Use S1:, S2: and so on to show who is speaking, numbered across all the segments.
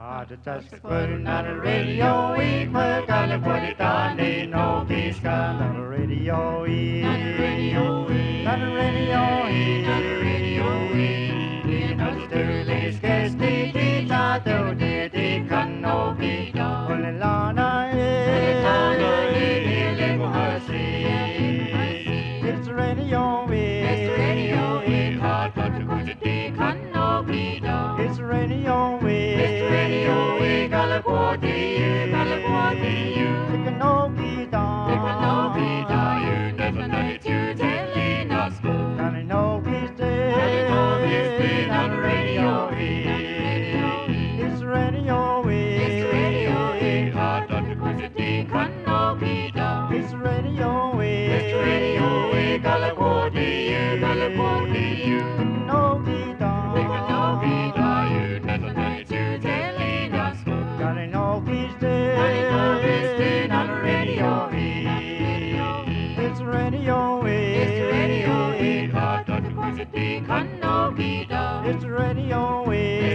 S1: Just putting on the radio, we gotta put it on the no peace gun on the radio, on the radio, on the radio, on the radio, in the sterling case, the tato, the can no be done. Olelana, it's the radio, it's the radio, hot but to go to the can no be done. It's the radio, It's radio,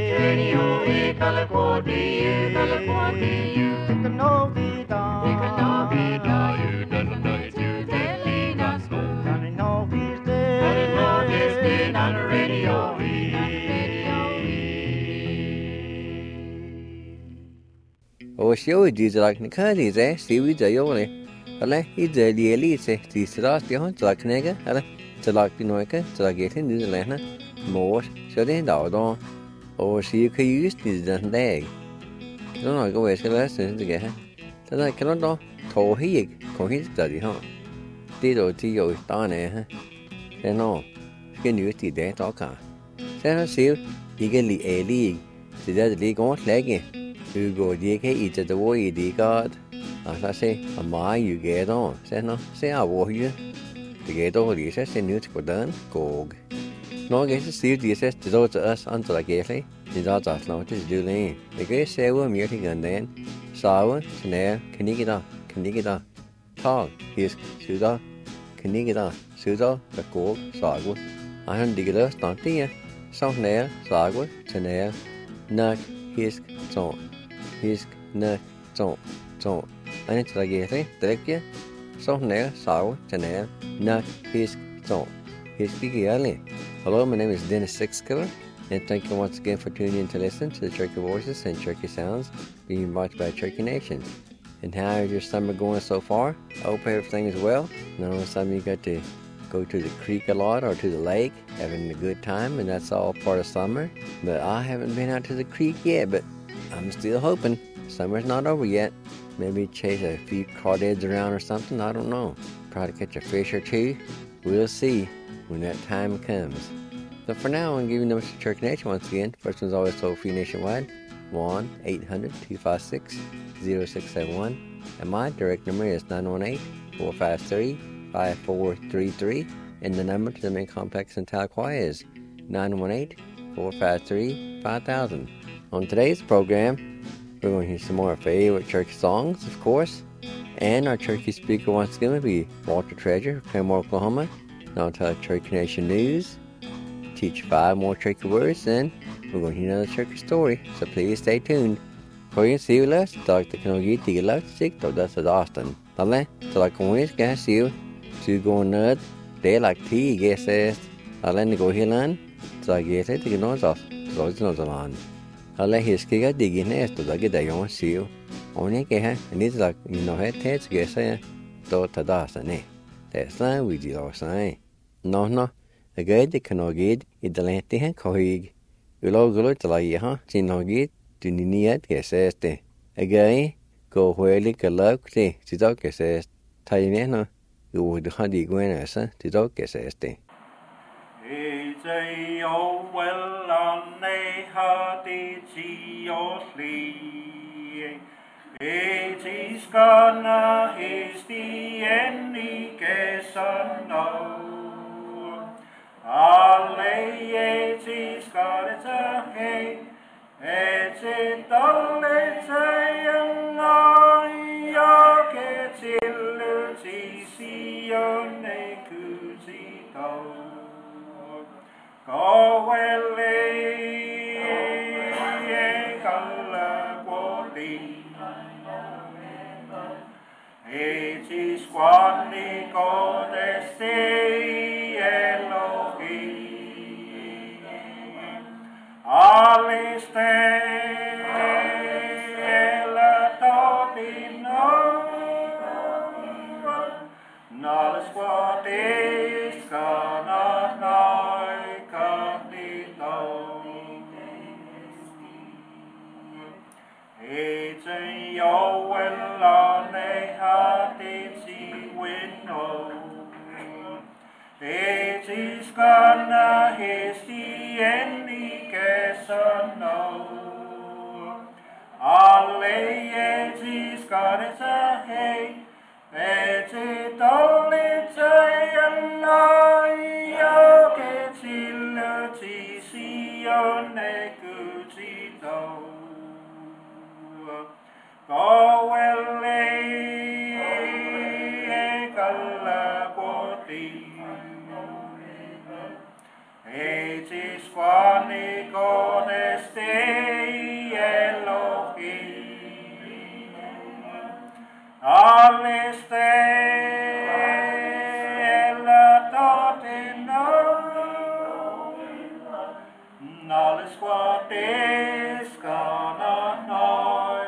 S1: California, California, take a no be down. Take a no be down, you doesn't know it's you telling us. Johnny no he's dead. Johnny no he's dead on the radio.
S2: Show these like the candies, see we the only. Ale, he's the elite, these last the hunt like nigger, ale, to like Pinoca, to like getting this lana, more, so they don't know. Or see you can use this than leg. Don't know go away, so lessons to get her. Then I cannot know, told he, come his study, huh? Did or Tio is down there, huh? Then no, can use the day talk. Then I see you get the A league, the dead league on leggy. You go DK eat the way you got. As I say, a my you get on. Say no, say I war you. The get all the SS in you to go down, go. No, I guess to see the SS to those to us until I get it. The dogs are slow to do lane. The great say we're muting and then. Sour, snare, can you get up? Can you get up? Tall, his, suda, can you get up? Suda, the cork, sagwood. I don't dig it us, don't you? Some nair, sagwood, snare, nut, his, so. His, nut, so. Anh sẽ ghi thế, đấy kia. Sau này, sau, cho nên, nut, his, so. His speaking early. Hello, my name is Dennis Sixkiller, and thank you once again for tuning in to listen to the Cherokee Voices and Cherokee Sounds being brought by Cherokee Nation. And how is your summer going so far? I hope everything is well. I know some of you got to go to the creek a lot or to the lake, having a good time, and that's all part of summer. But I haven't been out to the creek yet, but I'm still hoping. Summer's not over yet. Maybe chase a few crawdads around or something, I don't know. Probably catch a fish or two. We'll see when that time comes. So for now, I'm giving numbers to Cherokee Nation once again. First one's always toll free nationwide. 1-800-256-0671. And my direct number is 918-453-5433. And the number to the main complex in Tahlequah is 918-453-5000. On today's program, we're going to hear some more favorite Cherokee songs, of course. And our Cherokee speaker once again will be Walter Treasure of Claremore, Oklahoma. And I'll tell Cherokee Nation news, teach 5 more Cherokee words, and we're going to hear another Cherokee story. So please stay tuned. For you see you last, Dr. Kanogi Tigalak to that's Austin. Dale, so like always, guys, you to go nerd, they like tea, guess, I'll go here land, so I guess it, you know, so it's not the land. Alle hiskiga digin esto da gida yon siu. Oni ke ha ni like you know het het ge sa to tada sa ne. Tesa we di lo sa. No. A gade kanogid idalente han kohig. Ulo gulo tla ye ha tinogid tuniniat ge sa este. A gay go hueli kalak te tido ge sa taine no. U de hadi gwena sa tido ge sa este.
S3: Say, oh, well, on a hearty seriously. It is gonna his the any guess no. Alle, it is got it a hay. It's it all it's a young eye. It's illusi see on a coozy toe. Go away, squadnico desti Elohim, alistela totino, nala squadis kana nai kanito. Ezen joella ne hatitsi winno. Etis kana hesti enni kesano. Alle etis kanesa hei. Eti tollitsa jellai joketsillä tisionne kutsito. Kauelle kalla koti, etis quanico desti Elohim, alistela totino, nalis quatis kana noi.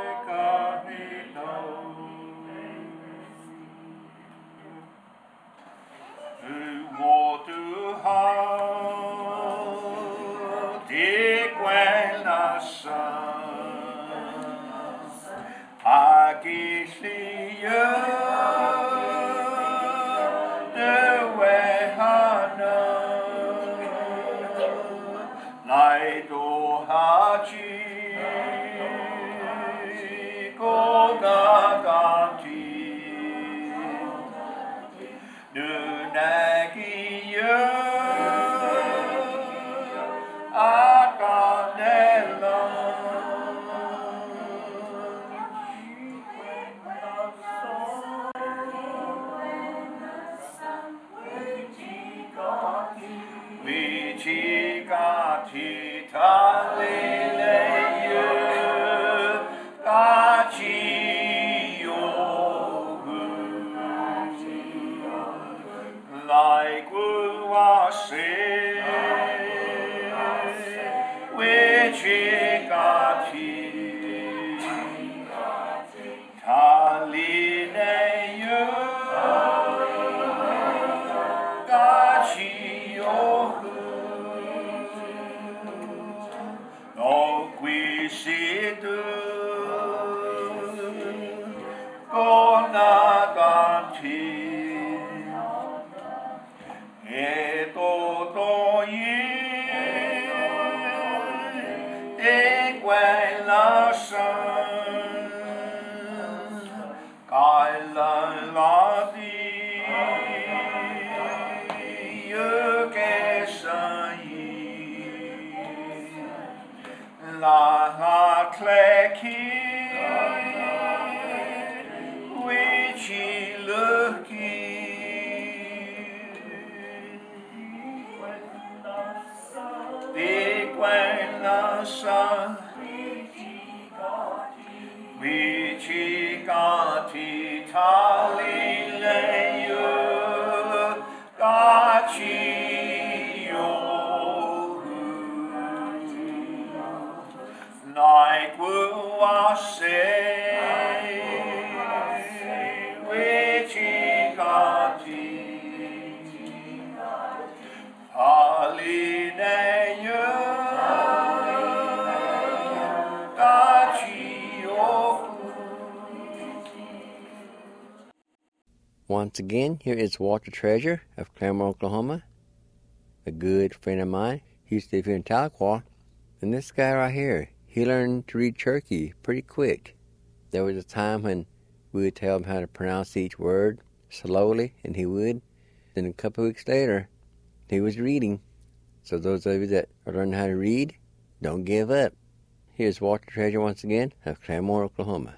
S2: Once again, here is Walter Treasure of Claremore, Oklahoma, a good friend of mine. He used to live here in Tahlequah. And this guy right here, he learned to read Cherokee pretty quick. There was a time when we would tell him how to pronounce each word slowly, and he would. Then a couple of weeks later, he was reading. So those of you that are learning how to read, don't give up. Here's Walter Treasure once again of Claremore, Oklahoma.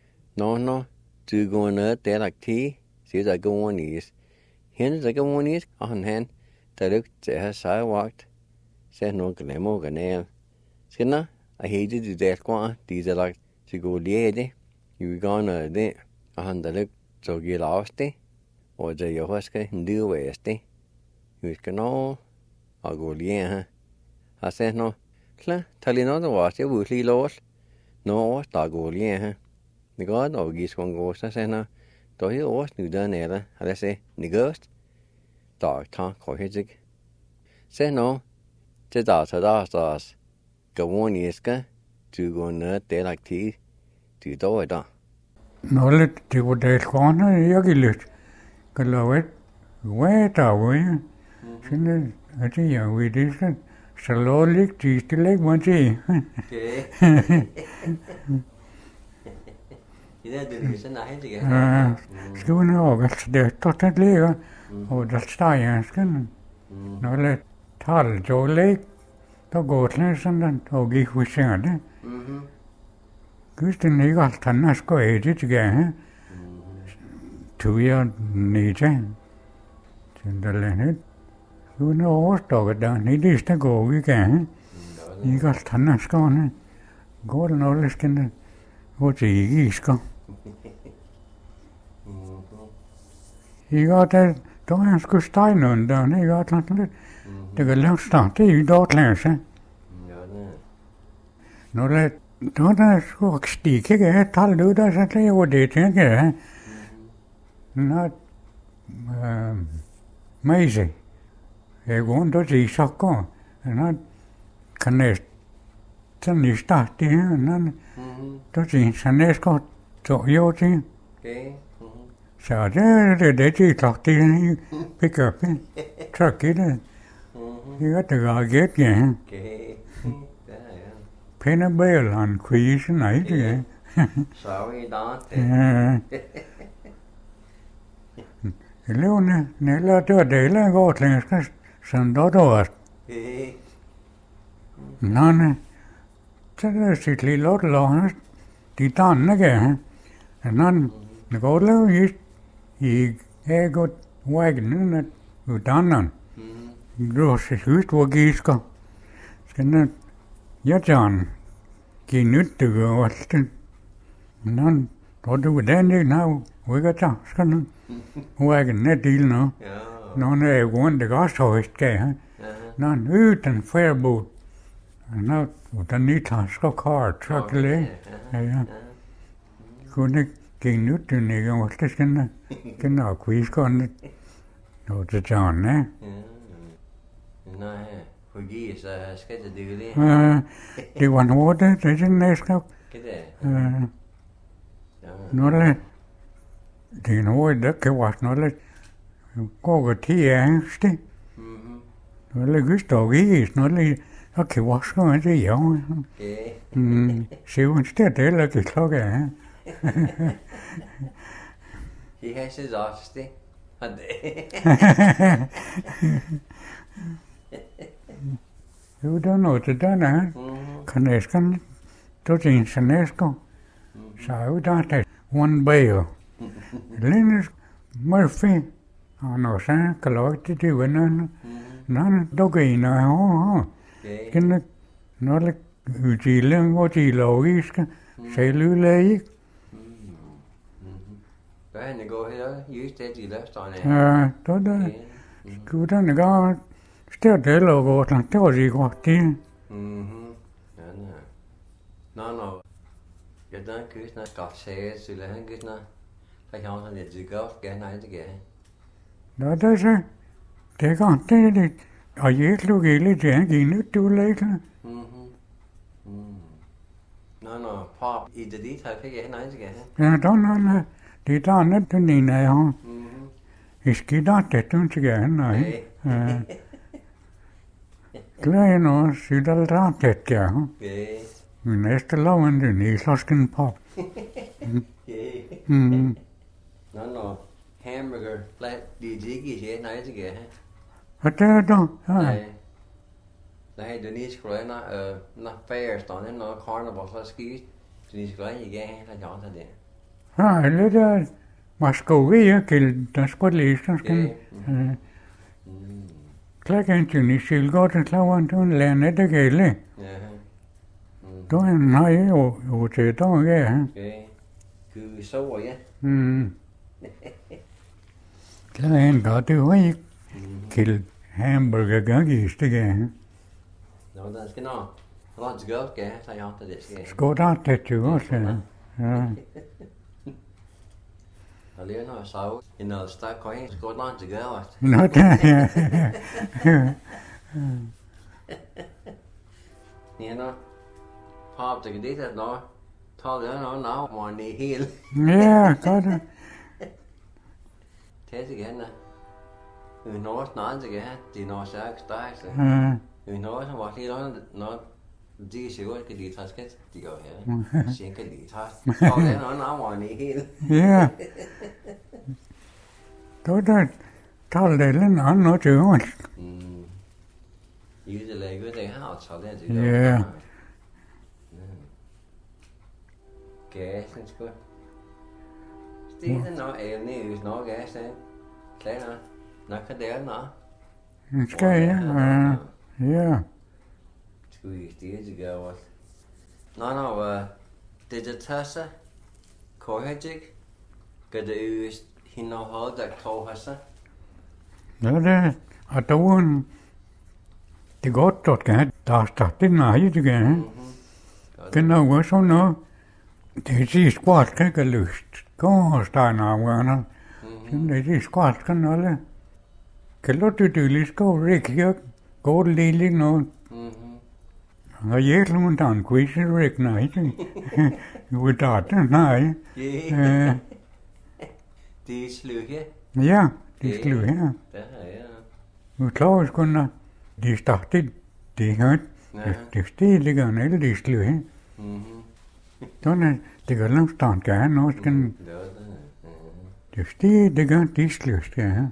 S2: No, two going up there like tea. See, I go on these. Hens, I go on these. On hand, I looked at her sidewalked. Said no, Claremore, Ganel. Said no, I hated to that one. These are like to go there. You were gone there. On the look, so get lost. og det jo husker en dyr væste. Vi skal nå og gå lige her. Har sagt nå, klar, tag lige noget var jeg vil lige lås. Nå, der går lige her. Det går og gives kun gå, så sagde nå. Der er også nu der nede, har jeg sagt, det gøst. Der tager krøjhetsig. Så nå, det der Gavon iska, du går ned delagtig, du dog der.
S4: Nå, det var det skåne, jeg gik lidt. Kan lave et, hvad der var jeg? Sådan, at jeg ved det, så lå lidt, det skal ikke man sige.
S2: Okay. Det er det, så nej, det er.
S4: Skal vi nok, altså det er stort at ligge, og der står jeg skal. Nå, lidt tale, så læg, der går til sådan, og gik vi ser det. Gud, den ikke alt andet skal æde til gære. Tog jeg ned til. Sådan der landet. Gud, nu overstået der. Det er det, går vi gære. Ikke alt andet skal han. Går den alle skal det. Hvor det ikke skal. Ikke at der er han skulle stegne under. Ikke at han lidt. Det kan lave start. Det er jo dårligt læse. Når det då där så sticker jag tal då där så det var det tänker jag. Nå mejse. Jag går då till Stockholm. Nå kan det sen i start det nå då till Sanesko så jo till.
S2: Okay.
S4: Så det till klart det pick up. Truck det. Jag det går get ja.
S2: Okay.
S4: Pennebæl og en kvise, nej, det er.
S2: Sorry, da.
S4: Eleverne, eller det var det, der går til, jeg skal sådan der var. Nå, så der sit lille lort lov, de danne gav. Nå, det går lav i jeg går væggen, at du danner. Du har set ud, hvor gisker. Skal den jeg tager give nyt og alt det. Men då du den ikke nu, vi kan tage, skal du. Hun er ikke net del nu. Nå, er jo rundt, det også højst gav. Nå, uden færbod. Nå, den ikke tager så kort, så kan det. Ja. Kunne ikke give nyt, den ikke, og det skal den. Kan nok kviskåndet. Nå, det tager den, ja.
S2: Nej. Fordi så skal det lige.
S4: Det var noget, det er sådan næste. Noget, det er noget, der kan være noget, går til angst. Noget, der står i, noget, der kan være sådan noget, det er jo. Syvende sted, det er ikke klokke, ja.
S2: Det har set også det.
S4: Jo, der er noget til den her. Kanæskerne, du til Sanesko. Så er jo der til One Bayo. Linus Murphy. Og når så kan lov til de vennerne. Nå, du kan ind og have. Kan når det udtale, hvor de logiske, selv udlæg.
S2: Hvad er det går her? Just det, de løfterne.
S4: Ja, der. Skuderne går. Det er logo, det var det godt, det.
S2: Ja, nej. Nå. Jeg der kysner godt sige, så lad han kysner. Så jeg har lidt til godt, gerne nej det gør.
S4: Nå, det er så. Det er godt, det er det. Og jeg slukker lidt, det er ikke nyt, du lægger.
S2: Nå, pop, i det dit, har jeg ikke nej det gør.
S4: Ja, nå. Det er der net, den ene af ham. Jeg skal da det, du skal gøre, nej. Glæder nu, sidder der ret, ja. Min næste loven, den er slasken pop.
S2: Nå, hamburger, de ikke i sig, nej det gør.
S4: Og det er der, ja.
S2: Nej, den er sgu når færrestående, når carnival så skist, den er sgu ikke igen, der gør det.
S4: Ja, eller der, Moskva, jeg kan, der skulle læse, der skal. Klagen til ni silgot og klagen til en lærne, det gælder. Då er en nej jo til dag, ja.
S2: Gud, så ja.
S4: Klar en got det var ikke kill hamburger gang i stikke.
S2: Nå, der skal nå. Hvor skal jeg gøre, så jeg har det skal.
S4: Skåret det jo også. Ja.
S2: Og lige når jeg så i noget stak køj, skåret langt til gøre også.
S4: Nå, der ja.
S2: Ja, nå. Har det det der nå. Tager det nå, hvor det er helt.
S4: Ja, godt.
S2: Det er igen. Vi når snart igen. Det når særligt stærkt.
S4: Ja.
S2: Vi når så var lige når de sikkert kan de tage skat. De gør her. Sen kan de tage. Tager det nå, hvor det er helt.
S4: Ja. Då talar det en annan tur.
S2: I det lägger det här så det.
S4: Ja.
S2: Gasen sgu. Stenen og evne i snor gasen. Klar. Nå kan det nå.
S4: Skal jeg? Ja.
S2: Skulle I stige til gøre også. Nå, det tager sig. Korhætjek. Gør det øst hende og hold der korhæsser.
S4: Ja, det er doen. Det godt at kan der startet nej det kan. Genau was so no. Det er squat kan lyst. Går steiner afgørende. Det er squat kan alle. Kan du lige skal rigtig gå lille nu. Og jeg tror man dan quiz rig nej. Du tager nej.
S2: Det er slukke.
S4: Ja, det er slut her.
S2: Det er ja.
S4: Du klarer sgu når de startede det her. Det stiger en el det slut her. Sådan det kan langt stand kan nå skal det stiger det kan det slut her.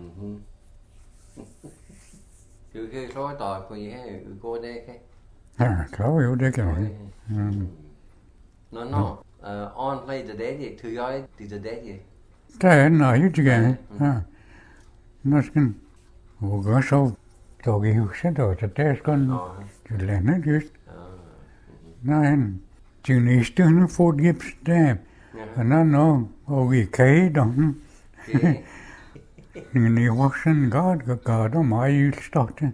S2: Du kan klare dig på her i går dag kan.
S4: Ja, klarer jo det kan jeg.
S2: Nå. On play the daddy to jeg det daddy.
S4: Der er nej det kan. Ja. Nå skal og gør så dog i huset og der skal du lande just. Nej, tjenesterne får gips der. Og nå og i kæden. Men i voksen godt og mig starte.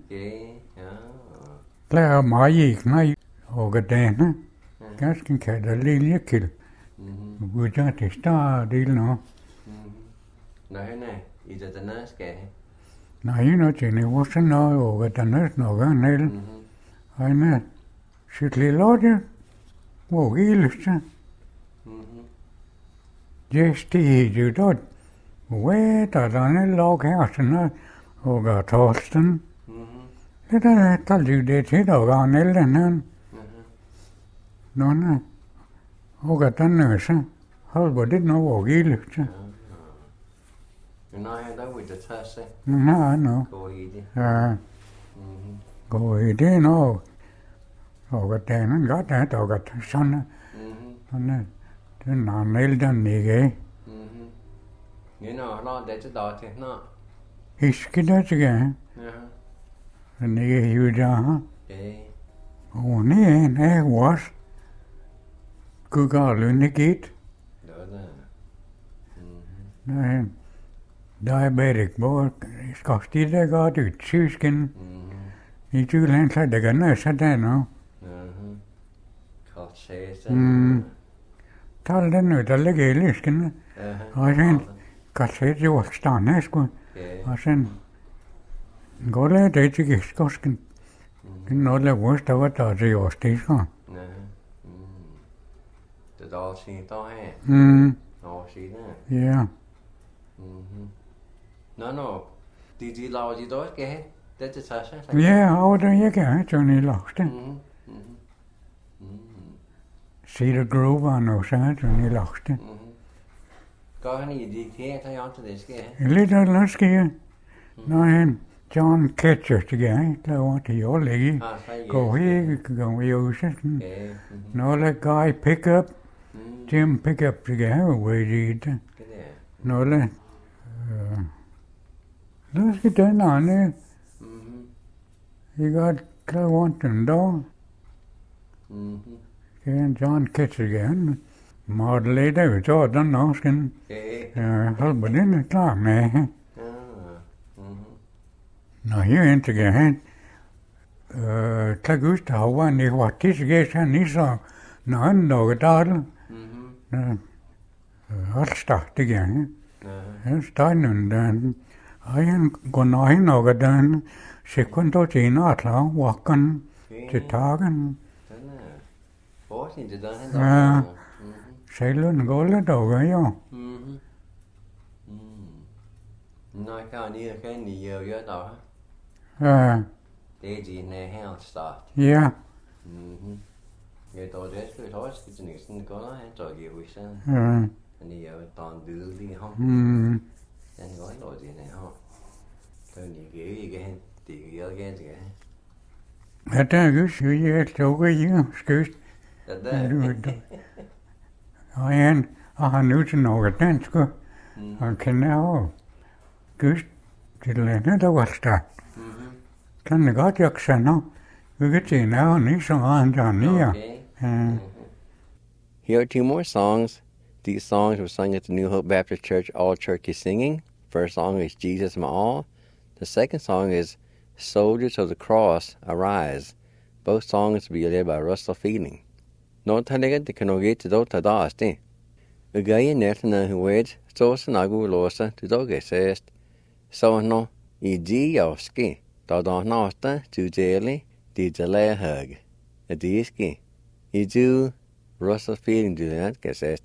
S4: Klar mig ikke nej og denne. Ganske kan der lille kill. Gudja det står del nå.
S2: Nej, i det den skal.
S4: Nej, nå til i voksen nå og denne noget nel. Ejne skitlig låde. Hvor gilste. Jesti du dot. Hvad der en log her sådan og Torsten. Det der det til og den her. Nå. Og den så halv det nå hvor gilste.
S2: Nej, der vil det tage sig.
S4: Nå.
S2: Gå i det.
S4: Ja. Gå i det nå. Og den godt at og sådan. Sådan. Den er nelden ikke.
S2: Nå, det er der til nå.
S4: Iske der til ja. Den ikke hiver der. Og nej, jeg was. Kugalunde git. Nej. Diabetic hvor skal stille godt ud sysken. I Tyskland så det kan nøse der nå. Tal den ud der ligger i lysken. Og sen kan se jo stande sgu. Og sen går det til gæstkosken. Den når der var der var der til os det så.
S2: Det der sin der her. Nå, sig det.
S4: Ja.
S2: Nå. De laver de der skal have. Det tager sig.
S4: Ja, og det jeg kan sådan i lagste. Cedar Grove var nu sådan i lagste.
S2: Gør han i de her, der jeg til det skal have.
S4: Lidt af det sker. Når han John Ketcher til gang, der var det jo læge. Gå her, gå i huset. Når der guy pick up. Jim pick up til gang, og ved det. Når der skal den anden. You got Clearwater dog. John Ketcher again. Model later, we saw the noskin. Help, but in the clock, man. Na hier hinterher hen. Tagust hawan ik wat is gesen niet zo na een dag daar. Hartstart igen. Stein en dan ayen gonahin nog dan sekunto tina atla wakan te tagen.
S2: Bố thì từ đó đến
S4: À.
S2: đó.
S4: Sai luôn gola doga yo.
S2: Nói cái nhiều vô đó. Det är din helt start.
S4: Ja.
S2: Jag tar det skulle ta sig till nästan kolla här tar jag ju sen. Ni gör tan du ha. Den går då det nej ha. Då ni ger ju igen det gör igen det.
S4: Þetta gus ég tóka ég skust.
S2: Det där.
S4: Ayen han utan något den sko. Han kan ha. Gus till det då var start. Kan det gott jag sen vi vet ju nu ni som andra nya.
S2: Here are two more songs. These songs were sung at the New Hope Baptist Church All Turkey Singing. First song is Jesus My All. The second song is Soldiers of the Cross, Arise. Both songs will be led by Russell Fielding. No talega de kanoge to do tadaste. Ugaya netana who wed, so sanagu losa to doge says. So no, I di yoski, da nasta to daily, di delay hug. A diski. I do Russell Fielding do that get says.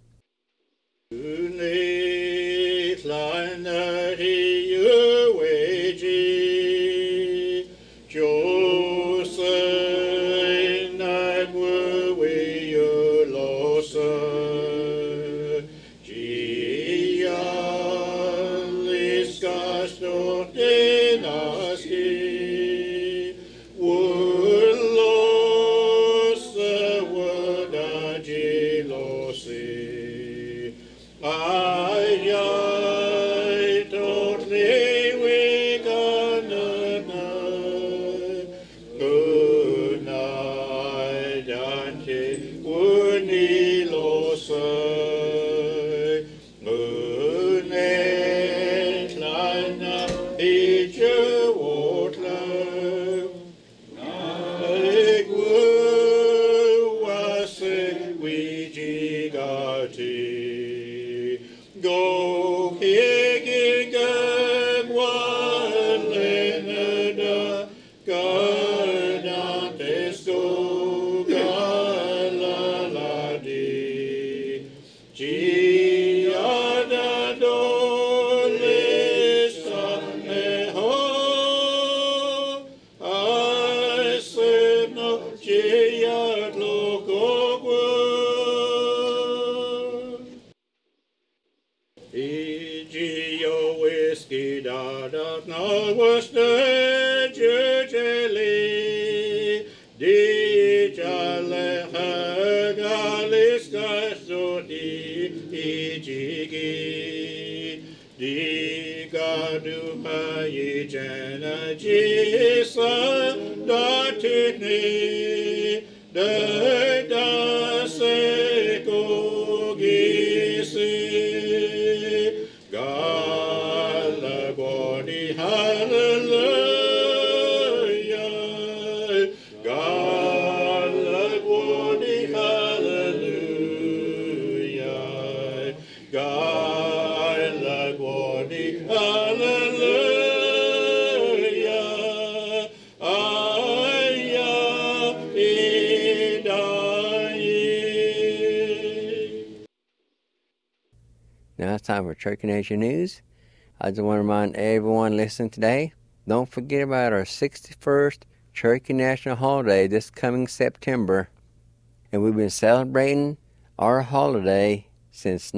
S2: Now it's time for Turkey Nation News. I just want to remind everyone listening today, don't forget about our 61st Turkey National Holiday this coming September. And we've been celebrating our holiday since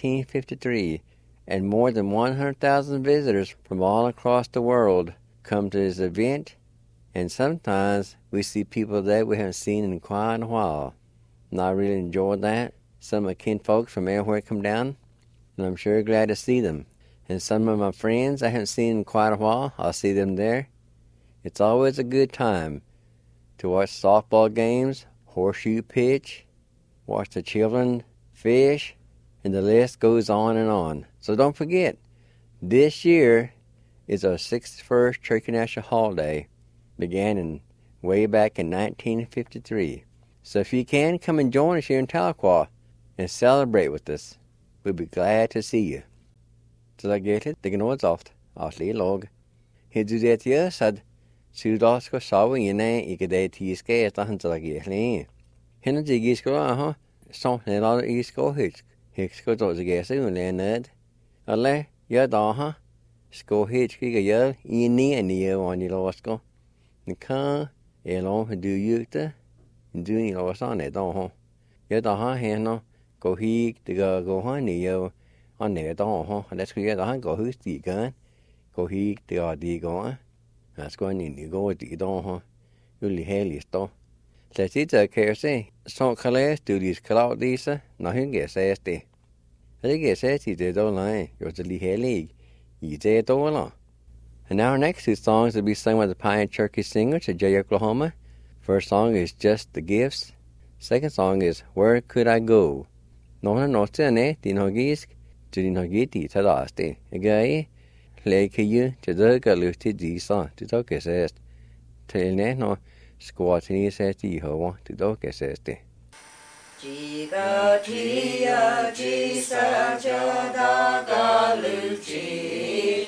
S2: 1953. And more than 100,000 visitors from all across the world come to this event. And sometimes we see people that we haven't seen in quite a while. And I really enjoyed that. Some of my kinfolks from everywhere come down. And I'm sure glad to see them. And some of my friends I haven't seen in quite a while, I'll see them there. It's always a good time to watch softball games, horseshoe pitch, watch the children fish, and the list goes on and on. So don't forget, this year is our 61st Cherokee National holiday. Began way back in 1953. So if you can, come and join us here in Tahlequah and celebrate with us. We'll be glad to see you. Så da gjelder det noe alt, aslig låg. Har du det gjør, så da skal sove inne i det tiske etter han til det gjelder. Henne til jeg skal ha, sånn at jeg skal huske. Jeg skal da gjøre seg under ned. Eller, ja da ha, skal huske jeg gjør i nye vanlige låsker. Men hva er lov du gjør det? Du er låser ned da ha. Ja da ha henne, gå hit, det gå ha nye han ned da ha. Det skal jeg da ha, gå hus de gan. Gå hit, det går de går. Jeg skal inn i gå de da ha. Ulig helst da. Så sitter jeg se, så kan jeg du de skal disse, når hun gør sig det. Det gør sig til det dårlig, jo til lige heldig, i det dårlig. And now our next two songs will be sung by the Pine Cherokee Singers at Jay, Oklahoma. First song is Just the Gifts. Second song is Where Could I Go? Någon nåtte ne, din hogisk, til din hogiti til daste. Jeg lægger jo til døgge løft til disse, til døgge sæst. Til ne, når skår til nye sæst i hover, til døgge sæst det.
S5: Jiga tia jisa jada luchi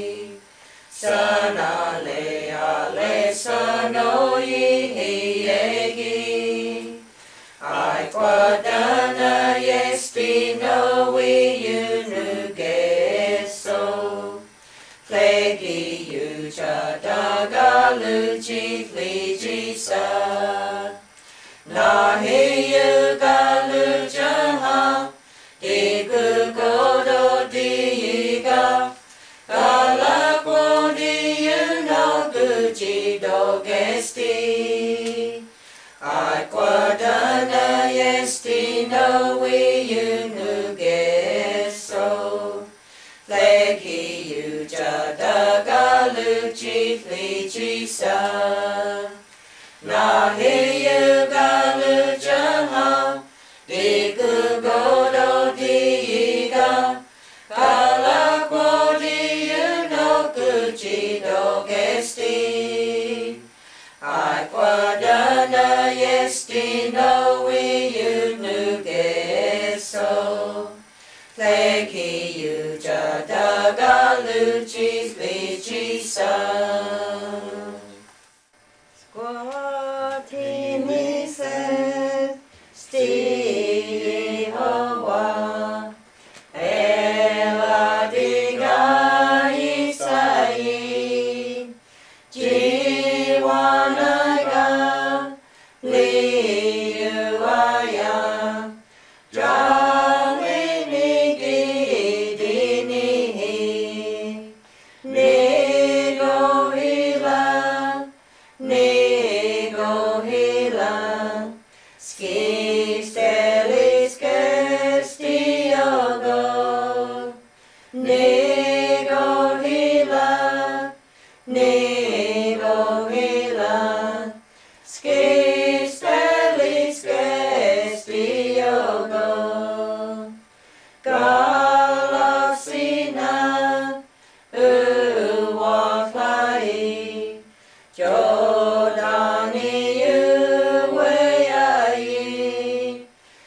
S5: sana le sano yegi I quadana yestino we you geso plegi you jada luchi jisa na he you galu jaha de gu go do di ga gala ko di you no gu ji do gesti I quadana yesti no we you nu geso legi you jada galu ji sa na he you galu jaha de gu go do di ga gala ko di you no gu ji do gesti I quadana yesti no we you nu geso legi you jada galu ji sa Squatini said, Steve Hawa, Ela diga Isai, Jiwanaga, Liuaya, Drawini Gidini, Nego Hila, Nego Hila, Ski Stelis Gestiogo, Nego Hila, Nego Hila, Ski Stelis Gestiogo, Galasina, Uwafai, Jordani uweyai,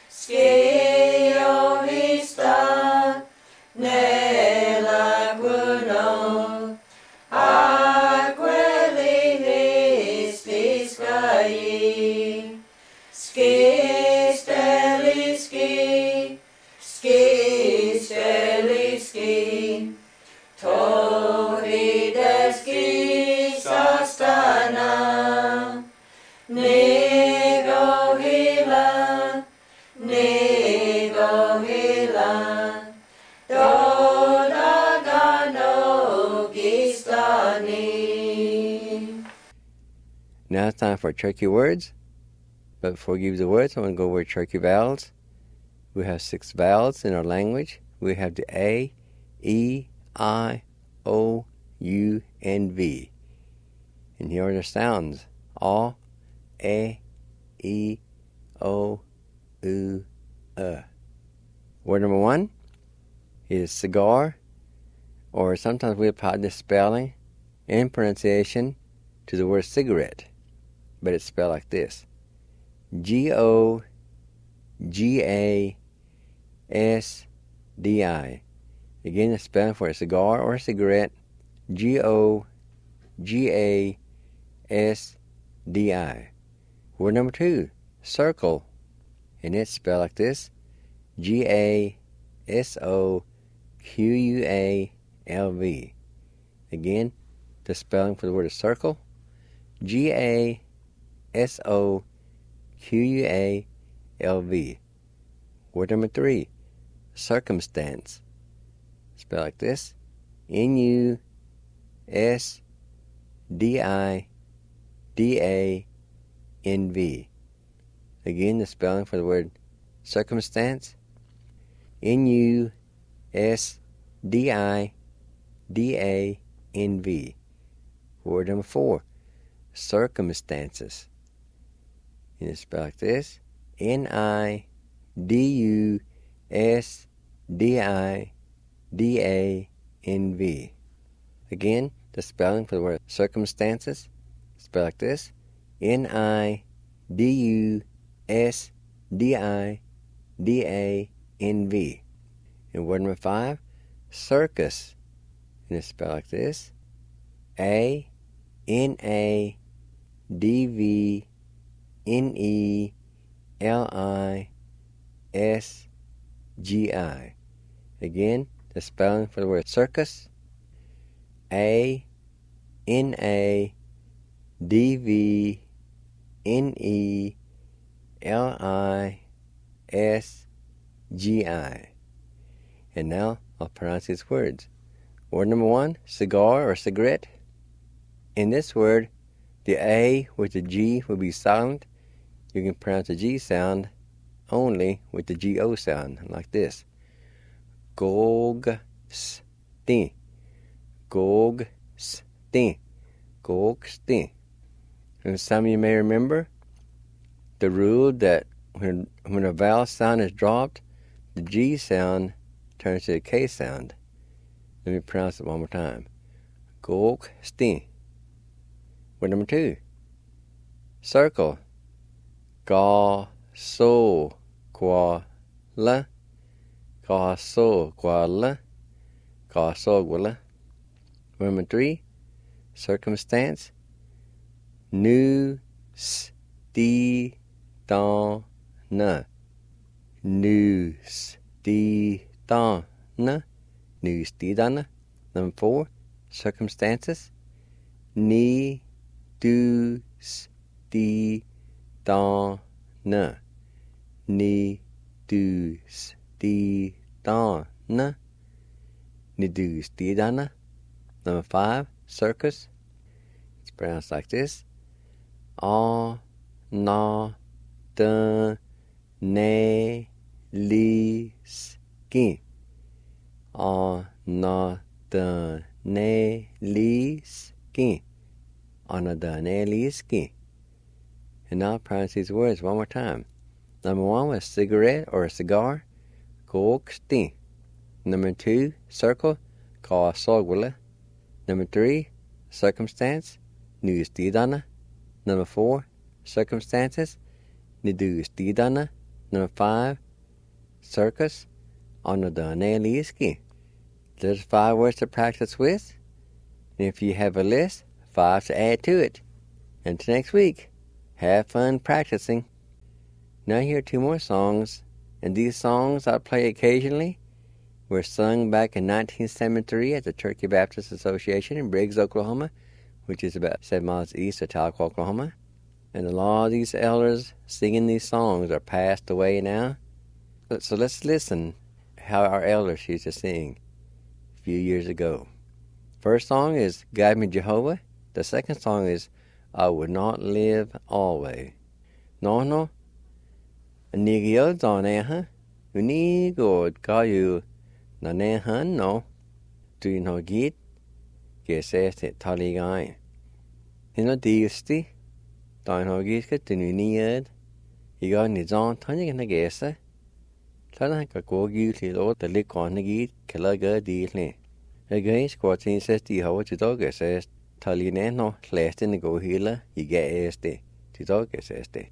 S5: skio hista, nela guno, aqueli histi skai, ski steli ski, tori deski sastana, nego hila, dodagano gistani.
S2: Now it's time for Cherokee words. But before we give you the words, I want to go over Cherokee vowels. We have 6 vowels in our language. We have the A, E, I, O, U, and V. And here are the sounds. A, E, O, U, Word number 1 is cigar. Or sometimes we apply the spelling and pronunciation to the word cigarette, but it's spelled like this: G-O-G-A-S-D-I. Again, the spelling for a cigar or a cigarette: G-O-G-A-S-D-I. Word number 2, circle, and it's spelled like this: G-A-S-O-Q-U-A-L-V. Again, the spelling for the word is circle: G-A-S-O-Q-U-A-L-V. Word number 3, circumstance, spelled like this: N-U-S-D-I-D-A-N-V. Again, the spelling for the word circumstance: N-U-S-D-I-D-A-N-V. Word number 4, circumstances, and it's spelled like this: N-I-D-U-S-D-I-D-A-N-V. Again, the spelling for the word circumstances, spelled like this: N-I-D-U-S-D-I-D-A-N-V. And word number 5, circus, and it's spelled like this: A-N-A-D-V-N-E-L-I-S-G-I. Again, the spelling for the word circus: A-N-A-D-V-N-E-L-I-S-G-I. And now I'll pronounce these words. Word number 1, cigar or cigarette. In this word, the A with the G will be silent. You can pronounce the G sound only with the G-O sound, like this: Gog-sti, Gog-sti, Gog-sti. And some of you may remember the rule that when a vowel sound is dropped, the G sound turns to the K sound. Let me pronounce it one more time: Gog-sti. Word number 2, circle: Ga-so-gwa-la, Ga-so-gwa-la, Ga-so-gwa-la. Word number 3, circumstance: Nu-sti-dan-na, Nu-sti-dan-na, Nu-sti-dan-na. Number 4, circumstances: Ni-du-sti-dan-na, Ni-du-sti-dan-na, Ni-du-sti-dan-na. Number 5, circus. It's pronounced like this: A-na-dun-ne-li-ski, A-na-dun-ne-li-ski, A-na-dun-ne-li-ski. And now I'll pronounce these words one more time. Number 1 was cigarette or a cigar: Gog-sti. Number 2, circle: Ga-so-gwa-la. Number 3, circumstance: Nu-sti-dan-na. Number 4, circumstances: Ni-du-sti-dan-na. Number 5, circus: A-na-dun-ne-li-ski. There's 5 words to practice with. And if you have a list, 5 to add to it. Until next week, have fun practicing. Now here are 2 more songs, and these songs I play occasionally were sung back in 1973 at the Turkey Baptist Association in Briggs, Oklahoma, which is about 7 miles east of Tahlequah, Oklahoma. And a lot of these elders singing these songs are passed away now. So let's listen how our elders used to sing a few years ago. First song is Guide Me Jehovah. The second song is I Would Not Live Always. No, Nigio Doneha, Unigod Gayu, Nanehan no, do you know Git? Gesest it Taligai. Hino Diusti, Dinogiska to Nuniad, you got Nizon Tony and the Gesa. Tana Kakogi Lord the Lick on the Git, Kalaga Deatley. Again, squatting says the how to dog says Talinano, last in the go healer, you get ASD. The dog says the.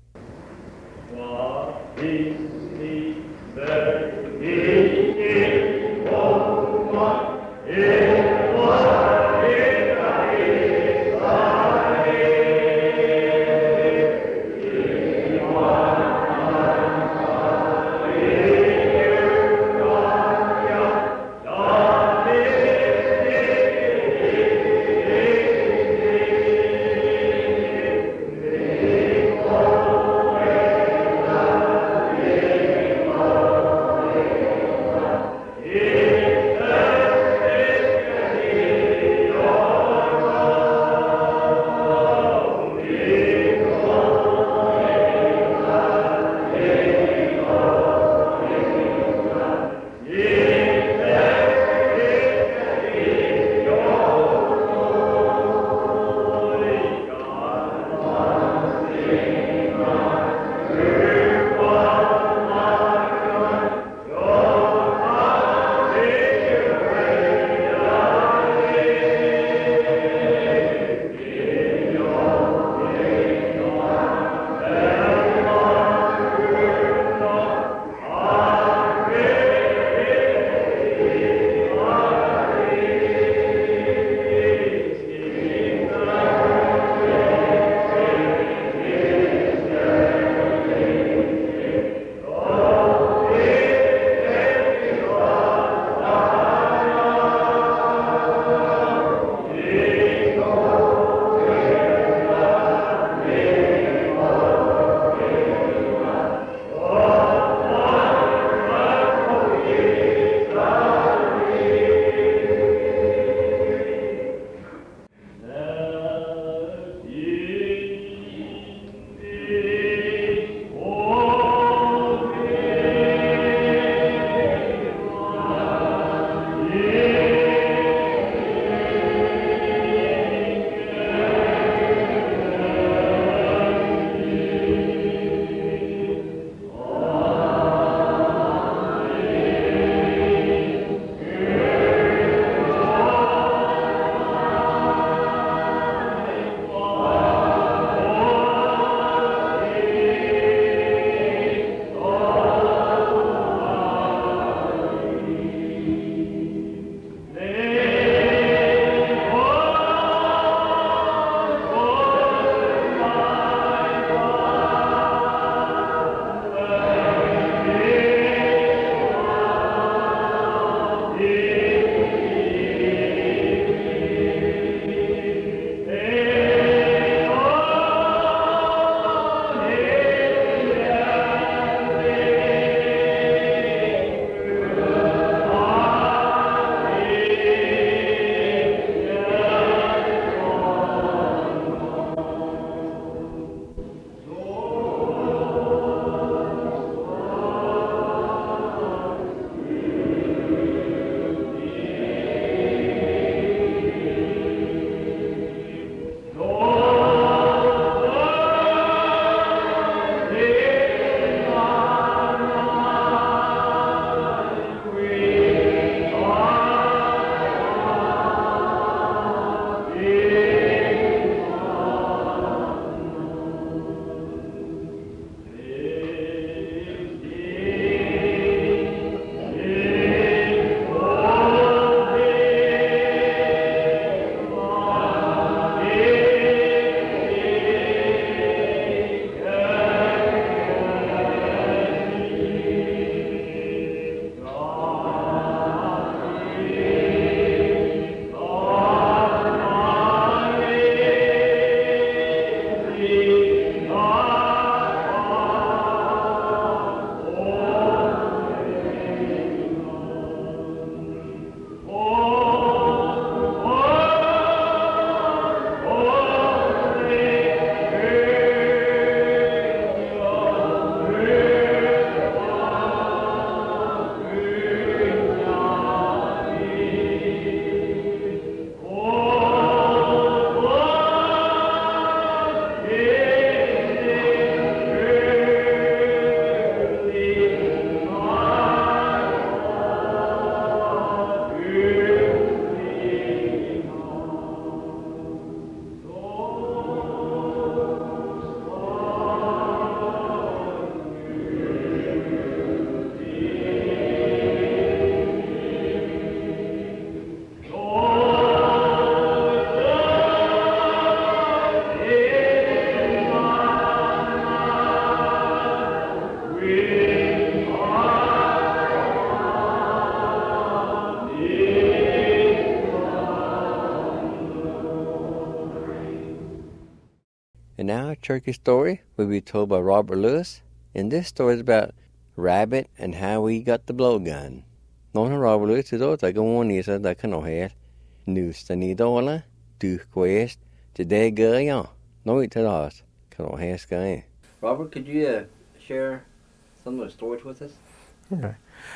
S2: Cherokee story will be told by Robert Lewis, and this story is about Rabbit and how he got the blowgun. Någon Robert Lewis idag att gå on i så där kan nog här. Nu stannar idag du quest today girl. No it oss. Kan nog här ska jag. Robert, could you share some of the stories with us?
S6: Okay.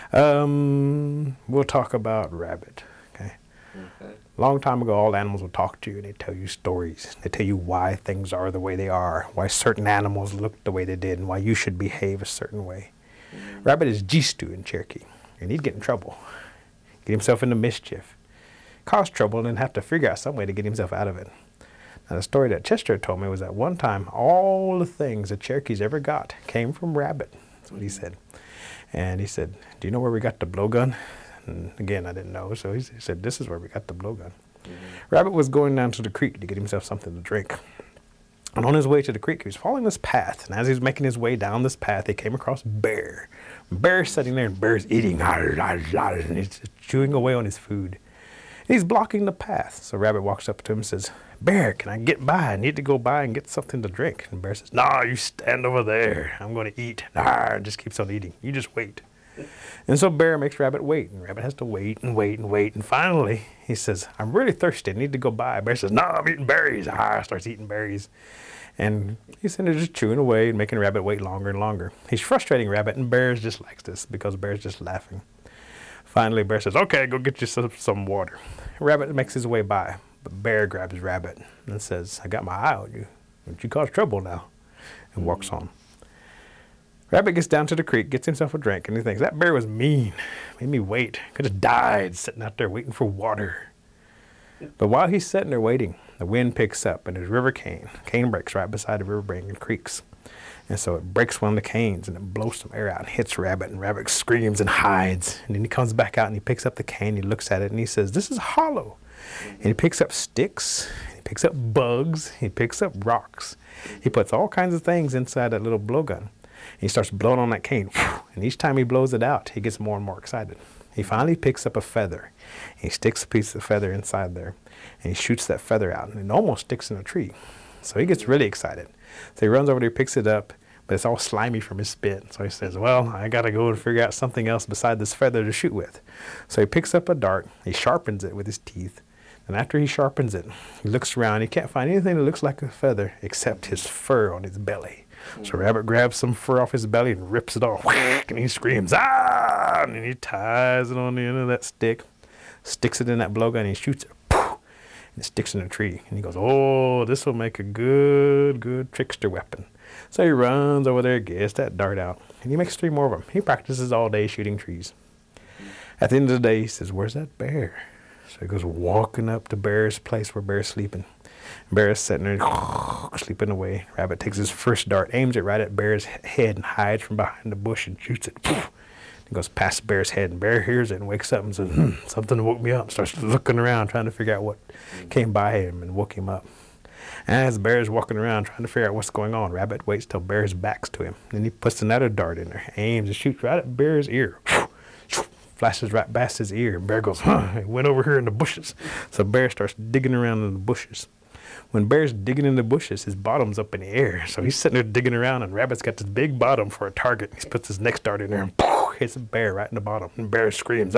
S6: We'll talk about Rabbit. Okay. Long time ago, all animals will talk to you and they tell you stories. They tell you why things are the way they are, why certain animals look the way they did, and why you should behave a certain way. Rabbit is Jistu in Cherokee, and he'd get in trouble, get himself into mischief, cause trouble, and then have to figure out some way to get himself out of it. Now, the story that Chester told me was that one time, all the things the Cherokees ever got came from Rabbit. That's what he said. And he said, do you know where we got the blowgun? And again, I didn't know, so he said, this is where we got the blowgun. Rabbit was going down to the creek to get himself something to drink. And on his way to the creek, he was following this path. And as he was making his way down this path, he came across Bear. Bear's sitting there, and Bear's eating, and he's chewing away on his food. And he's blocking the path. So Rabbit walks up to him and says, Bear, can I get by? I need to go by and get something to drink. And Bear says, nah, you stand over there. I'm going to eat. And just keeps on eating. You just wait. And so Bear makes Rabbit wait, and Rabbit has to wait and wait and wait. And finally, he says, I'm really thirsty. I need to go by. Bear says, no, I'm eating berries. Starts eating berries. And he's sitting there just chewing away and making Rabbit wait longer and longer. He's frustrating Rabbit, and Bear just likes this because Bear's just laughing. Finally, Bear says, okay, go get you some water. Rabbit makes his way by, but Bear grabs Rabbit and says, I got my eye on you. Don't you cause trouble now? And walks on. Rabbit gets down to the creek, gets himself a drink, and he thinks, that bear was mean. Made me wait. Could have died sitting out there waiting for water. But while he's sitting there waiting, the wind picks up, and there's river cane. Cane breaks right beside the river bank and creeks. And so it breaks one of the canes, and it blows some air out and hits Rabbit, and Rabbit screams and hides. And then he comes back out, and he picks up the cane, he looks at it, and he says, this is hollow. And he picks up sticks, he picks up bugs, he picks up rocks. He puts all kinds of things inside that little blowgun. He starts blowing on that cane, and each time he blows it out, he gets more and more excited. He finally picks up a feather. He sticks a piece of feather inside there, and he shoots that feather out, and it almost sticks in a tree. So he gets really excited. So he runs over there, picks it up, but it's all slimy from his spit. So he says, well, I got to go and figure out something else beside this feather to shoot with. So he picks up a dart, he sharpens it with his teeth, and after he sharpens it, he looks around. He can't find anything that looks like a feather except his fur on his belly. So Rabbit grabs some fur off his belly and rips it off, and he screams, ah! And then he ties it on the end of that stick, sticks it in that blowgun, and he shoots it, and it sticks in a tree. And he goes, oh, this will make a good trickster weapon. So he runs over there, gets that dart out, and he makes 3 more of them. He practices all day shooting trees. At the end of the day, he says, where's that bear? So he goes walking up to Bear's place where Bear's sleeping. Bear is sitting there sleeping away. Rabbit takes his first dart, aims it right at Bear's head, and hides from behind the bush and shoots it. He goes past Bear's head, and Bear hears it and wakes up and says, something woke me up. Starts looking around, trying to figure out what came by him and woke him up. And as Bear's walking around trying to figure out what's going on, Rabbit waits till Bear's back's to him. Then he puts another dart in there, aims and shoots right at Bear's ear. Flashes right past his ear. Bear goes, he went over here in the bushes. So Bear starts digging around in the bushes. When Bear's digging in the bushes, his bottom's up in the air. So he's sitting there digging around, and Rabbit's got this big bottom for a target. He puts his next dart in there and hits Bear right in the bottom. And Bear screams,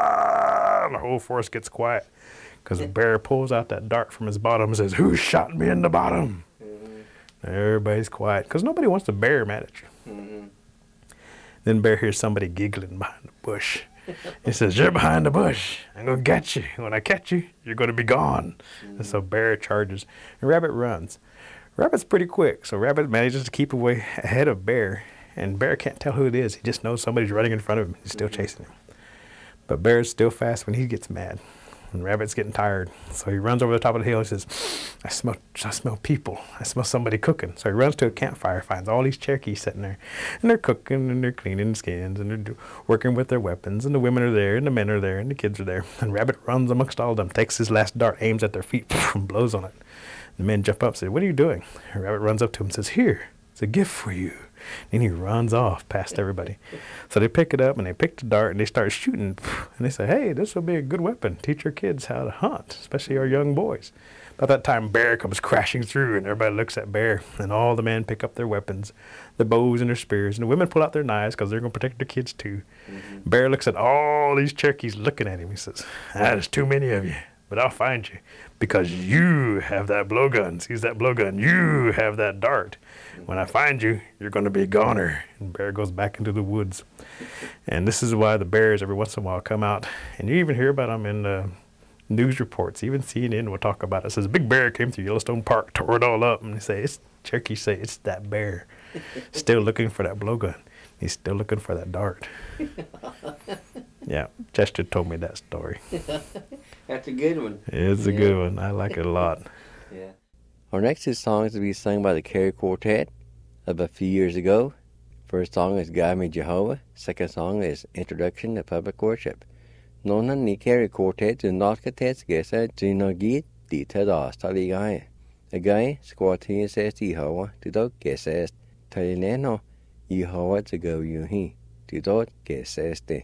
S6: ah! And the whole forest gets quiet because Bear pulls out that dart from his bottom and says, who shot me in the bottom? Everybody's quiet because nobody wants to bear mad at you. Then Bear hears somebody giggling behind the bush. He says, you're behind the bush. I'm going to get you. When I catch you, you're going to be gone. And so Bear charges, and Rabbit runs. Rabbit's pretty quick, so Rabbit manages to keep away ahead of Bear, and Bear can't tell who it is. He just knows somebody's running in front of him. He's still chasing him. But Bear's still fast when he gets mad, and Rabbit's getting tired. So he runs over the top of the hill and says, I smell people. I smell somebody cooking. So he runs to a campfire, finds all these Cherokees sitting there, and they're cooking, and they're cleaning skins, and they're working with their weapons, and the women are there, and the men are there, and the kids are there. And Rabbit runs amongst all of them, takes his last dart, aims at their feet, and blows on it. The men jump up and say, what are you doing? And Rabbit runs up to him and says, here, it's a gift for you. And he runs off past everybody. So they pick it up, and they pick the dart, and they start shooting. And they say, hey, this will be a good weapon. Teach your kids how to hunt, especially our young boys. About that time, Bear comes crashing through, and everybody looks at Bear, and all the men pick up their weapons, their bows and their spears, and the women pull out their knives because they're going to protect their kids too. Bear looks at all these Cherokees looking at him. He says, there's too many of you, but I'll find you because you have that blowgun. Seize that blowgun. You have that dart. When I find you, you're going to be a goner. And Bear goes back into the woods. And this is why the bears every once in a while come out, and you even hear about them in news reports. Even CNN will talk about it. It says a big bear came through Yellowstone Park, tore it all up, and they say Cherokees say it's that bear, still looking for that blowgun. He's still looking for that dart. Yeah, Chester told me that story.
S2: That's a good one.
S6: It's a good one. I like it a lot.
S2: Yeah. Our next two songs will be sung by the Carey Quartet of a few years ago. First song is Guide Me Jehovah. Second song is Introduction to Public Worship. Nona ni Carey Quartet du norske tidsgæster dynagiet de tada staligae. Agae squatin says Jehovah to dog guesses Talineno Jehovah to go you he to dog guesses de.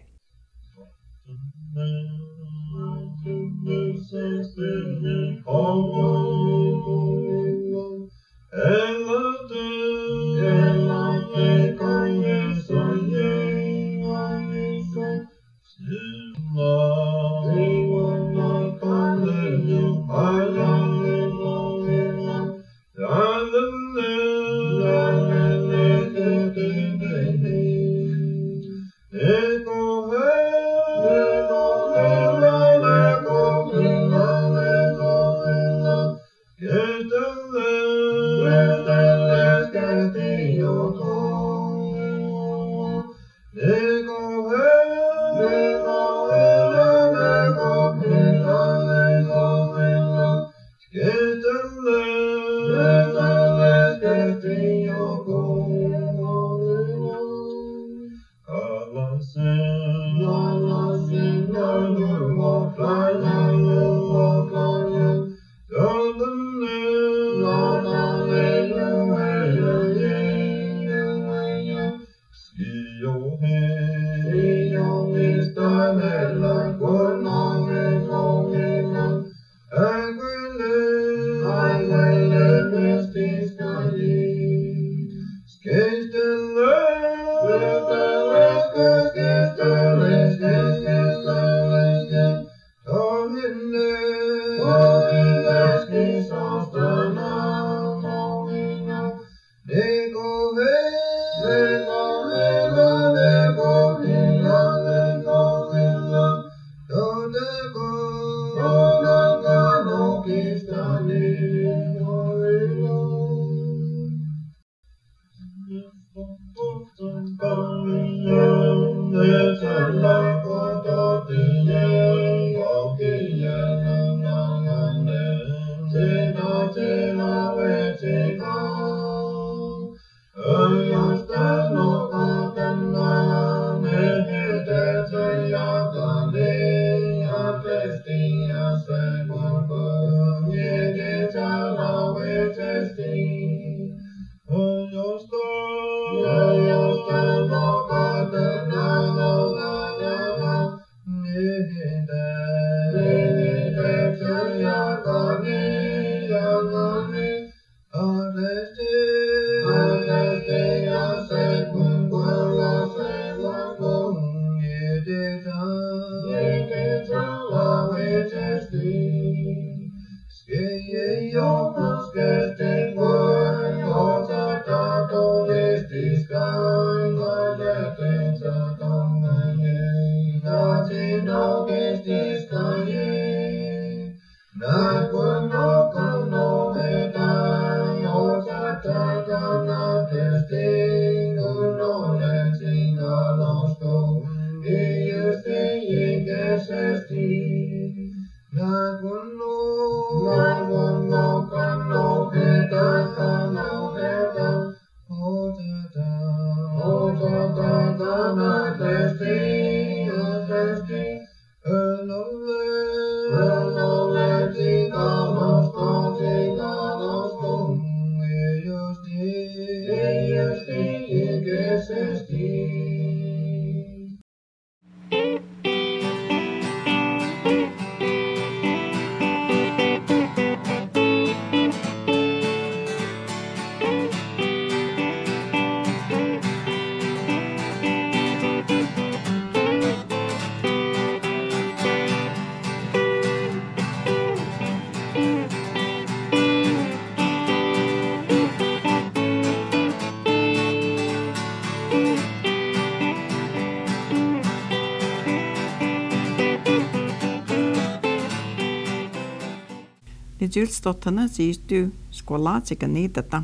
S7: Hijulstottana siistu skolaatsikaniitata.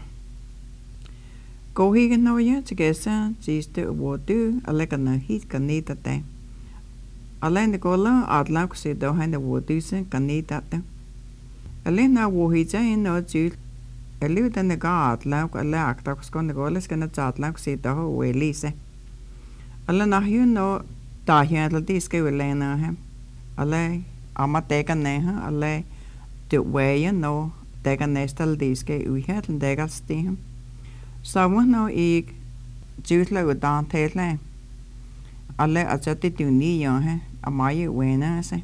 S7: Kohigennoja tsigesa siistu uotu alekana hitkaniitate. Alleen de kolla adlauksi dohain de uotusen kaniitate. Alleen na uohitsa in no jul. Alleen den de ga adlauk alle aktakskon de kolles kan het adlauksi doho uelise. Alleen na hyun no dahian la diske uelena hem. Alleen amateka neha alleen de weien no dega nestal diske uhetlen degal stihem. Så no ik jutla udan tele. Alle ajati tuni yo he amai wena se.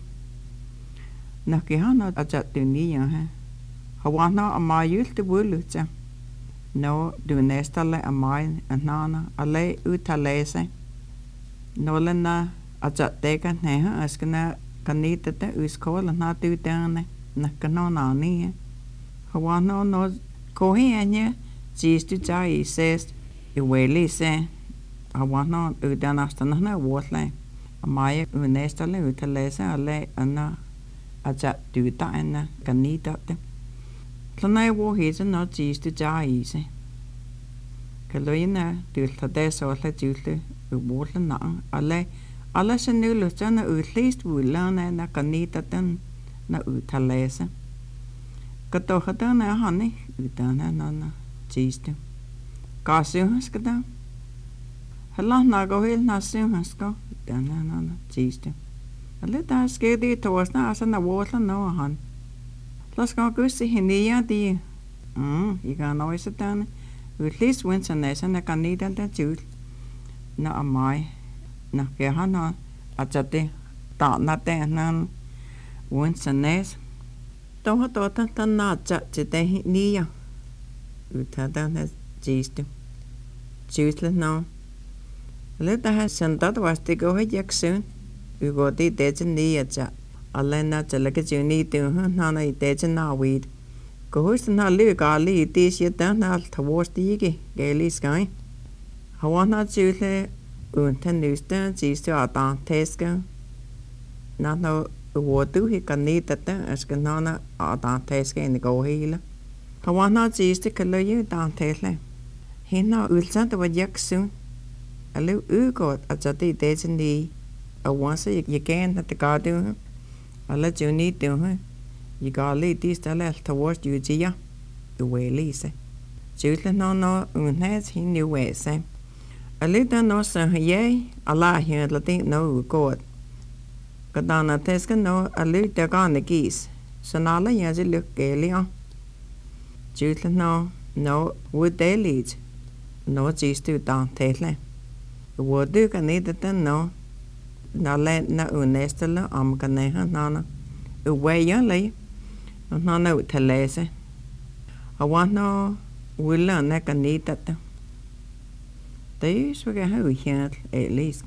S7: Nakihana ajati tuni yo he. Hawana amai yulte bulutsa. No du nestale amai anana alle utalese. No lena ajateka neha askana kanitata uskola na tutane nakanona ni. Hawana no kohi anya Jistu jai ses iweli se awana udanastana na wotle amaya unestale utalese ale ana aja duta ana kanita te tlana wo hisa no jistu jai se kaloina dulta de sola julte uwotle na ale se nulutana utlist wulana na kanita ten na utalese katohatana hani udana na Jistu. Kaasuhaskada. Hela nagohil nasuhasko. Dana jistu. Alita skedi toasna asana wotla no han. Laska gusti hinia di. Iga noise dan. Utlis winsanesa na kanida da jul. Na amai. Na kehana ajate ta na te nan winsanes. Toha tota na jate nia. Utada jistu. Jistu no. Leta has sentado vasti go jaksun. Ugoti dejen ni aja. Alena jalaka juni tu nana dejen na weed. Gohus na ligali this yet down al towards the yigi. Gaily sky. Hawana jule unten nusta jistu atan teska. Nano uwotu he kanita as kanana atan teska in the go healer. Hawana jistu kaloyu dantele. Hina ulsanta wa jaksun. Alu ugot ajati dejen ni. A once you can at the garden. I let you need to. You got lead this towards you, Gia. The way Lisa. Jutla no unheads he knew where say. A little no son, yea, Allah here letting no god. Gadana Teska no a little gone the geese. So Nala yazi look gaily on. Jutla no would they lead. No geese to down tele. The wood do can need it no. Na le na unestele am ganeha nana. Uwe le. Nana utelese. I want no willa neka need that. They swig a hoe here at least.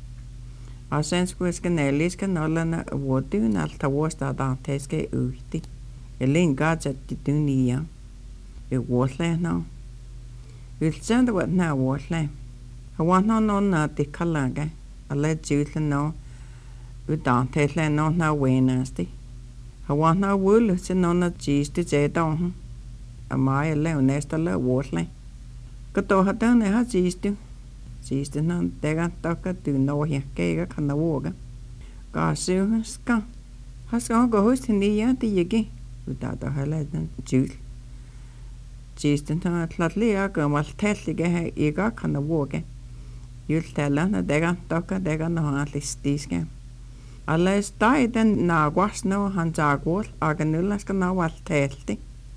S7: I sense was can at least can all na would do not towards that teske uti. A link got at the dunia. It was le now. We'll send what now was le. I want no not the calaga. I let you know. We don't tell no now way nasty. I want no wool, it's no cheese to say down. A mile nest a little waterly. Kato had done a cheese to. Cheese to none, they got talker to know here, cake can the water. Got soon, scum. Has gone go host in the year to ye without a highlight juice. Cheese to turn flatly, I go must tell the gay eager can the water. You'll tell her they got talker, they got no at least this game. Unless died and now was no hands are good, I can no what telty.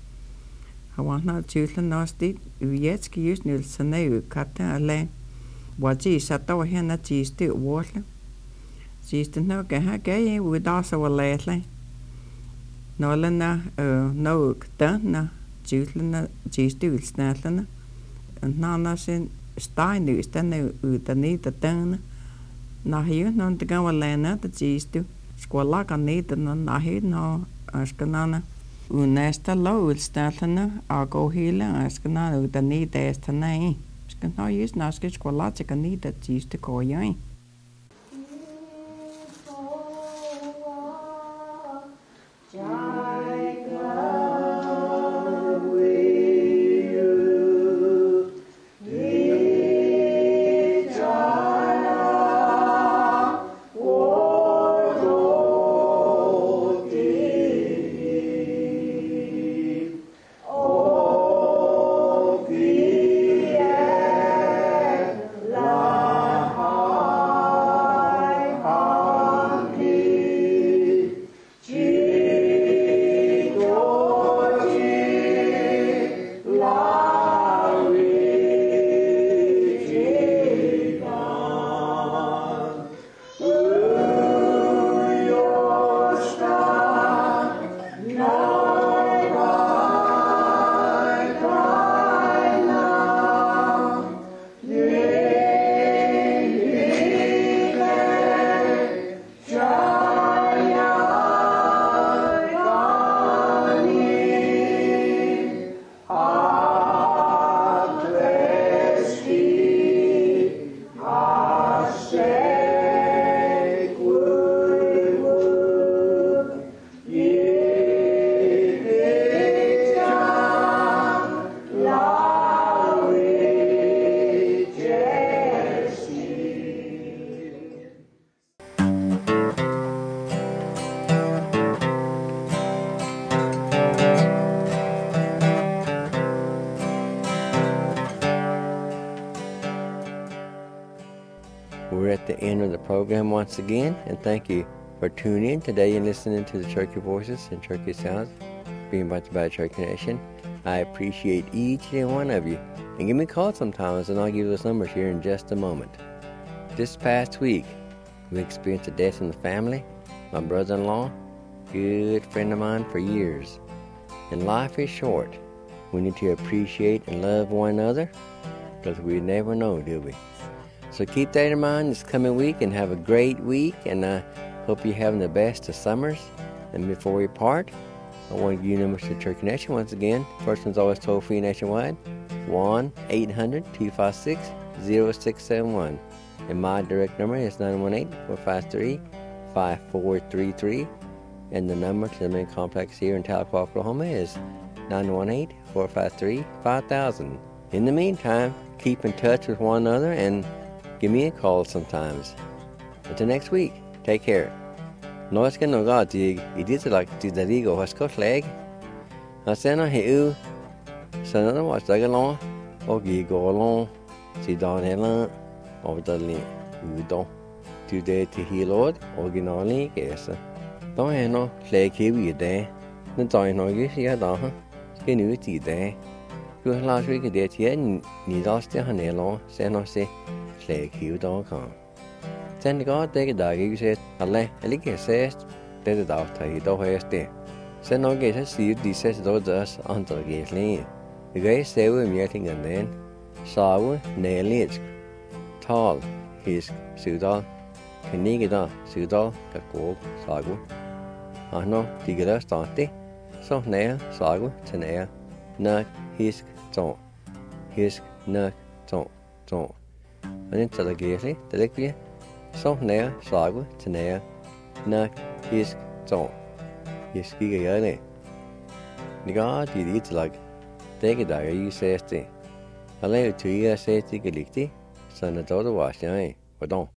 S7: I want not choose no steed, yet use Nilson, no cut a lane. What she sat over here, not cheese to water. She's to know gay with also a lately. No lena, no done, choosing cheese to snatlina, and none sin stein news, then the need the done. Na hier non te gaan we lenen dat is tu. Squalla kan niet dan na hier no askanana. Unesta low statana a go hele askanana dat niet is te nee. Skan nou is na sketch squalla te kan niet dat is te ko jij.
S5: Jai
S2: We're at the end of the program once again, and thank you for tuning in today and listening to the Cherokee Voices and Cherokee Sounds being brought to you by Cherokee Nation. I appreciate each and every one of you. And give me a call sometimes, and I'll give you those numbers here in just a moment. This past week, we experienced a death in the family. My brother-in-law, good friend of mine for years. And life is short. We need to appreciate and love one another, because we never know, do we? So keep that in mind this coming week, and have a great week, and I hope you're having the best of summers. And before we part, I want to give you numbers to Cherokee Nation once again. First one's always toll-free nationwide, 1-800-256-0671. And my direct number is 918-453-5433. And the number to the main complex here in Tahlequah, Oklahoma is 918-453-5000. In the meantime, keep in touch with one another and give me a call sometimes. Until next week, take care. Nói cái nó gọi thì ý là thì đã đi gọi có leg. Nó sẽ nó hiểu. Sau đó nó sẽ cái lo. Ở gì gọi lo. Chỉ đó này là ở đây là đó. Today thì hiểu lốt. Originally cái sao. Đó là nó leg hiểu gì đấy. Nó nói cái gì đó. Cái nữ gì đấy. Cứ lo suy cái đấy thì nhị đó sẽ hành này lo. Sẽ nó sẽ leg hiểu đó không. Sen có tới cái đời cái xe alle lấy cái xe tới đó thấy đâu hay thế sen nói cái xe xíu đi xe đó giờ ăn tới cái này cái xe với mình thì gần đến sao nè liệt tall his sự đó cái này cái đó sự đó cái cổ sao nó thì cái đó sao thế sao nè sao thế nè nè his chọn his nè chọn anh ta là cái gì tới cái so nè sao thế nè nè his chọn his cái này 니가 디디 tlak tege daga yu seste. Hale tu ya seste geliki, sana todo washay, wadon.